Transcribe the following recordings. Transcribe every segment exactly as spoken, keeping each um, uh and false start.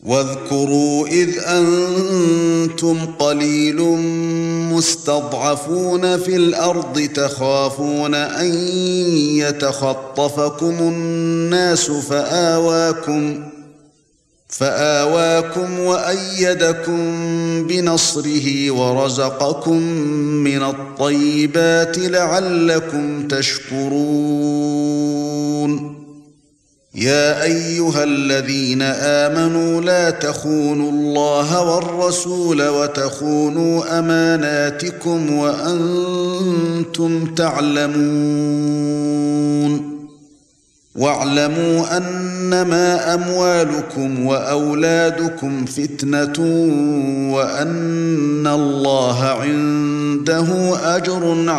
واذكروا إذ أنتم قليل مستضعفون في الأرض تخافون أن يتخطفكم الناس فآواكم فآواكم وأيدكم بنصره ورزقكم من الطيبات لعلكم تشكرون. يا أيها الذين آمنوا لا تخونوا الله والرسول وتخونوا أماناتكم وأنتم تعلمون. واعلموا أنما أموالكم وأولادكم فتنة وأن الله عنده أجر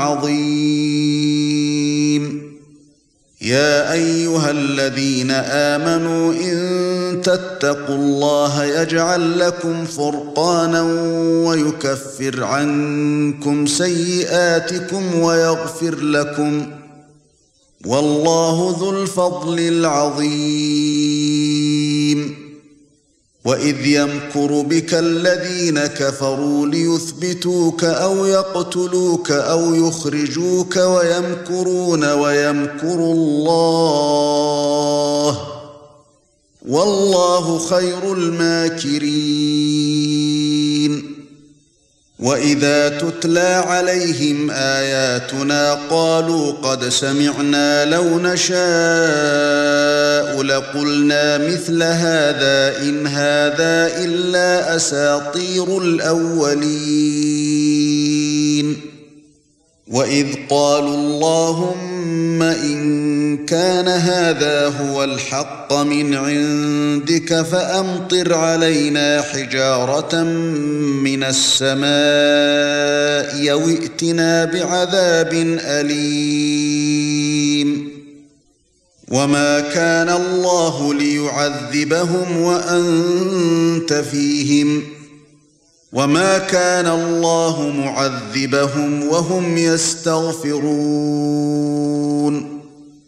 عظيم. يا أيها الذين آمنوا إن تتقوا الله يجعل لكم فرقانا ويكفر عنكم سيئاتكم ويغفر لكم، والله ذو الفضل العظيم. وإذ يمكر بك الذين كفروا ليثبتوك أو يقتلوك أو يخرجوك ويمكرون ويمكر الله، والله خير الماكرين. وإذا تتلى عليهم آياتنا قالوا قد سمعنا لو نشاء لقلنا مثل هذا إن هذا إلا أساطير الأولين. وإذ قالوا اللهم إن كان هذا هو الحق من عندك فأمطر علينا حجارة من السماء أو ائتنا بعذاب أليم. وما كان الله ليعذبهم وأنت فيهم، وما كان الله معذبهم وهم يستغفرون.